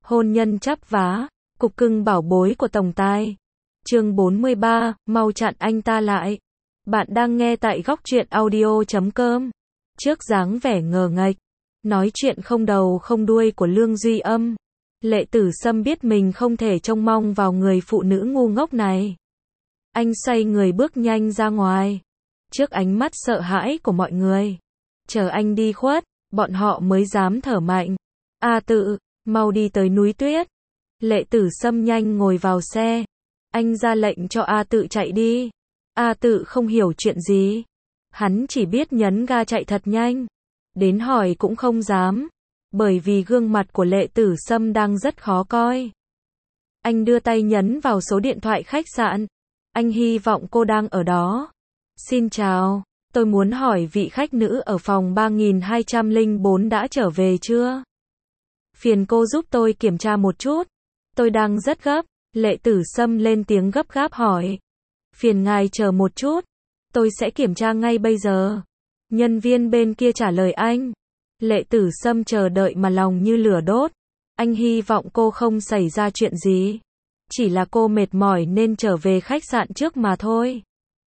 Hôn nhân chắp vá, cục cưng bảo bối của tổng tài. Chương 43, mau chặn anh ta lại. Bạn đang nghe tại góc truyện audio.com. Trước dáng vẻ ngờ nghệch, nói chuyện không đầu không đuôi của Lương Duy Âm, Lệ Tử Sâm biết mình không thể trông mong vào người phụ nữ ngu ngốc này. Anh xoay người bước nhanh ra ngoài, trước ánh mắt sợ hãi của mọi người. Chờ anh đi khuất, bọn họ mới dám thở mạnh. A Tự, mau đi tới núi tuyết. Lệ Tử Sâm nhanh ngồi vào xe. Anh ra lệnh cho A Tự chạy đi. A Tự không hiểu chuyện gì. Hắn chỉ biết nhấn ga chạy thật nhanh. Đến hỏi cũng không dám, bởi vì gương mặt của Lệ Tử Sâm đang rất khó coi. Anh đưa tay nhấn vào số điện thoại khách sạn. Anh hy vọng cô đang ở đó. Xin chào, tôi muốn hỏi vị khách nữ ở phòng 3204 đã trở về chưa? Phiền cô giúp tôi kiểm tra một chút. Tôi đang rất gấp. Lệ Tử Sâm lên tiếng gấp gáp hỏi. Phiền ngài chờ một chút. Tôi sẽ kiểm tra ngay bây giờ. Nhân viên bên kia trả lời anh. Lệ Tử Sâm chờ đợi mà lòng như lửa đốt. Anh hy vọng cô không xảy ra chuyện gì. Chỉ là cô mệt mỏi nên trở về khách sạn trước mà thôi.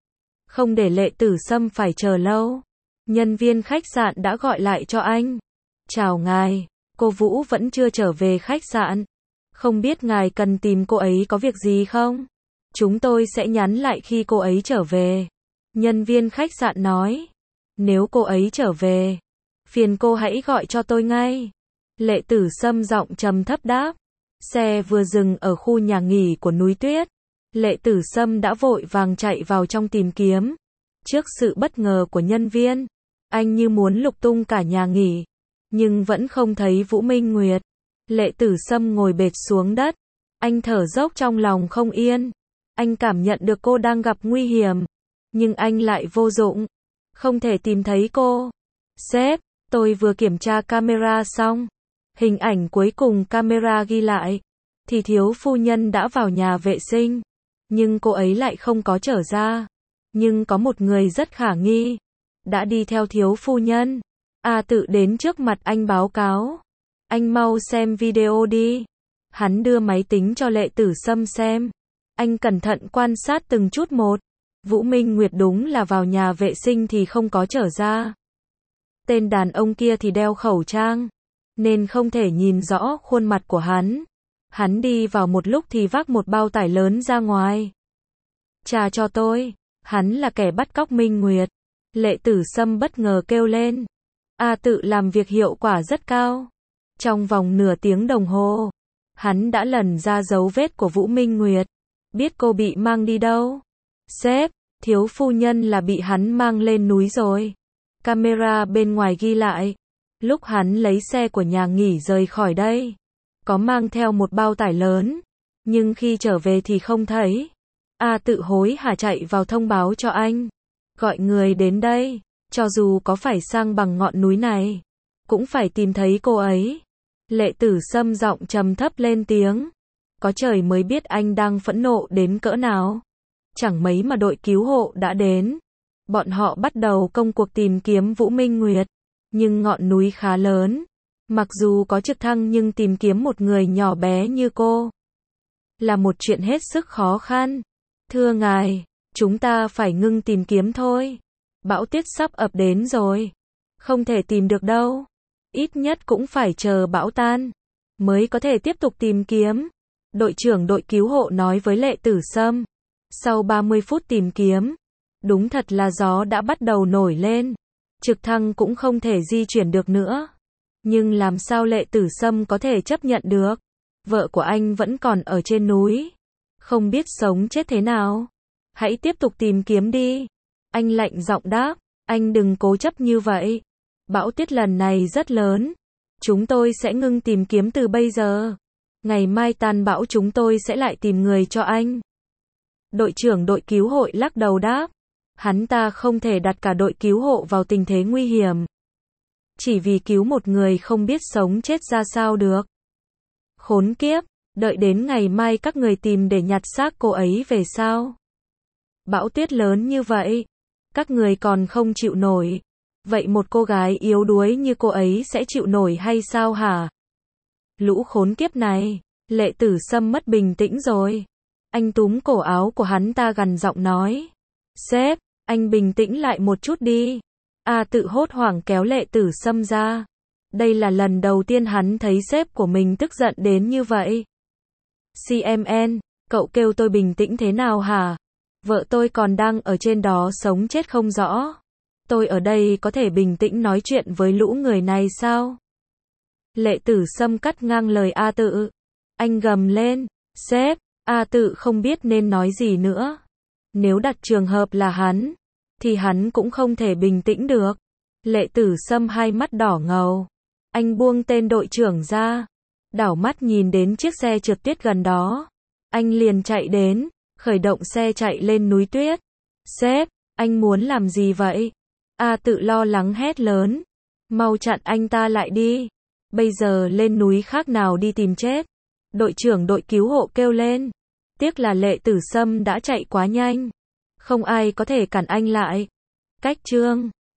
Không để Lệ Tử Sâm phải chờ lâu. Nhân viên khách sạn đã gọi lại cho anh. Chào ngài, cô Vũ vẫn chưa trở về khách sạn. Không biết ngài cần tìm cô ấy có việc gì không? Chúng tôi sẽ nhắn lại khi cô ấy trở về. Nhân viên khách sạn nói. Nếu cô ấy trở về, phiền cô hãy gọi cho tôi ngay. Lệ Tử Sâm giọng trầm thấp đáp. Xe vừa dừng ở khu nhà nghỉ của núi tuyết. Lệ Tử Sâm đã vội vàng chạy vào trong tìm kiếm. Trước sự bất ngờ của nhân viên, anh như muốn lục tung cả nhà nghỉ, nhưng vẫn không thấy Vũ Minh Nguyệt. Lệ Tử Sâm ngồi bệt xuống đất. Anh thở dốc trong lòng không yên. Anh cảm nhận được cô đang gặp nguy hiểm, nhưng anh lại vô dụng. Không thể tìm thấy cô. Sếp, tôi vừa kiểm tra camera xong. Hình ảnh cuối cùng camera ghi lại thì thiếu phu nhân đã vào nhà vệ sinh, nhưng cô ấy lại không có trở ra. Nhưng có một người rất khả nghi đã đi theo thiếu phu nhân. A Tự đến trước mặt anh báo cáo. Anh mau xem video đi. Hắn đưa máy tính cho Lệ Tử Sâm xem. Anh cẩn thận quan sát từng chút một. Vũ Minh Nguyệt đúng là vào nhà vệ sinh thì không có trở ra. Tên đàn ông kia thì đeo khẩu trang, nên không thể nhìn rõ khuôn mặt của hắn. Hắn đi vào một lúc thì vác một bao tải lớn ra ngoài. Trả cho tôi. Hắn là kẻ bắt cóc Minh Nguyệt. Lệ Tử Sâm bất ngờ kêu lên. A Tự làm việc hiệu quả rất cao. Trong vòng nửa tiếng đồng hồ, hắn đã lần ra dấu vết của Vũ Minh Nguyệt. Biết cô bị mang đi đâu. Sếp, thiếu phu nhân là bị hắn mang lên núi rồi. Camera bên ngoài ghi lại. Lúc hắn lấy xe của nhà nghỉ rời khỏi đây, có mang theo một bao tải lớn, nhưng khi trở về thì không thấy. A Tự hối hả chạy vào thông báo cho anh. Gọi người đến đây, cho dù có phải sang bằng ngọn núi này, cũng phải tìm thấy cô ấy. Lệ Tử Sâm giọng trầm thấp lên tiếng. Có trời mới biết anh đang phẫn nộ đến cỡ nào. Chẳng mấy mà đội cứu hộ đã đến. Bọn họ bắt đầu công cuộc tìm kiếm Vũ Minh Nguyệt. Nhưng ngọn núi khá lớn. Mặc dù có trực thăng nhưng tìm kiếm một người nhỏ bé như cô là một chuyện hết sức khó khăn. Thưa ngài, chúng ta phải ngưng tìm kiếm thôi. Bão tuyết sắp ập đến rồi. Không thể tìm được đâu. Ít nhất cũng phải chờ bão tan mới có thể tiếp tục tìm kiếm. Đội trưởng đội cứu hộ nói với Lệ Tử Sâm. Sau 30 phút tìm kiếm, đúng thật là gió đã bắt đầu nổi lên. Trực thăng cũng không thể di chuyển được nữa. Nhưng làm sao Lệ Tử Sâm có thể chấp nhận được? Vợ của anh vẫn còn ở trên núi. Không biết sống chết thế nào. Hãy tiếp tục tìm kiếm đi. Anh lạnh giọng đáp. Anh đừng cố chấp như vậy. Bão tuyết lần này rất lớn. Chúng tôi sẽ ngưng tìm kiếm từ bây giờ. Ngày mai tan bão chúng tôi sẽ lại tìm người cho anh. Đội trưởng đội cứu hộ lắc đầu đáp. Hắn ta không thể đặt cả đội cứu hộ vào tình thế nguy hiểm. Chỉ vì cứu một người không biết sống chết ra sao được. Khốn kiếp, đợi đến ngày mai các người tìm để nhặt xác cô ấy về sao? Bão tuyết lớn như vậy, các người còn không chịu nổi. Vậy một cô gái yếu đuối như cô ấy sẽ chịu nổi hay sao hả? Lũ khốn kiếp này. Lệ Tử Sâm mất bình tĩnh rồi. Anh túm cổ áo của hắn ta gằn giọng nói. Sếp, anh bình tĩnh lại một chút đi. A Tự hốt hoảng kéo Lệ Tử Sâm ra. Đây là lần đầu tiên hắn thấy sếp của mình tức giận đến như vậy. CMN, cậu kêu tôi bình tĩnh thế nào hả? Vợ tôi còn đang ở trên đó sống chết không rõ. Tôi ở đây có thể bình tĩnh nói chuyện với lũ người này sao? Lệ Tử Sâm cắt ngang lời A Tự. Anh gầm lên. Sếp, A Tự không biết nên nói gì nữa. Nếu đặt trường hợp là hắn, thì hắn cũng không thể bình tĩnh được. Lệ Tử Sâm hai mắt đỏ ngầu. Anh buông tên đội trưởng ra. Đảo mắt nhìn đến chiếc xe trượt tuyết gần đó. Anh liền chạy đến, khởi động xe chạy lên núi tuyết. Sếp, anh muốn làm gì vậy? A Tự lo lắng hét lớn. Mau chặn anh ta lại đi. Bây giờ lên núi khác nào đi tìm chết. Đội trưởng đội cứu hộ kêu lên. Tiếc là Lệ Tử Sâm đã chạy quá nhanh. Không ai có thể cản anh lại. Cách chương